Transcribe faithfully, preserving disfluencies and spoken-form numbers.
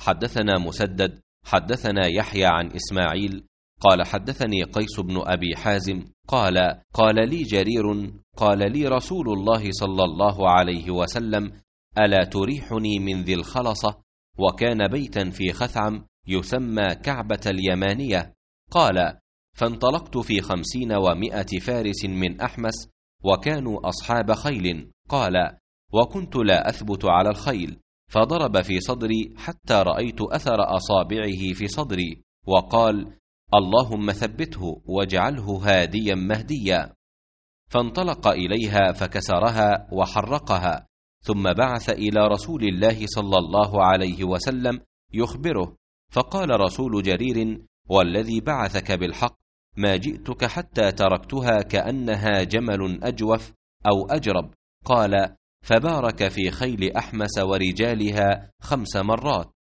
حدثنا مسدد حدثنا يحيى عن إسماعيل قال حدثني قيس بن أبي حازم قال قال لي جرير قال لي رسول الله صلى الله عليه وسلم: ألا تريحني من ذي الخلصة؟ وكان بيتا في خثعم يسمى كعبة اليمانية. قال: فانطلقت في خمسين ومائة فارس من أحمس، وكانوا أصحاب خيل. قال: وكنت لا أثبت على الخيل، فضرب في صدري حتى رأيت أثر أصابعه في صدري، وقال: اللهم ثبته واجعله هاديا مهديا. فانطلق إليها فكسرها وحرقها، ثم بعث إلى رسول الله صلى الله عليه وسلم يخبره، فقال رسول جرير: والذي بعثك بالحق ما جئتك حتى تركتها كأنها جمل أجوف أو أجرب. قال: فبارك في خيل أحمس ورجالها خمس مرات.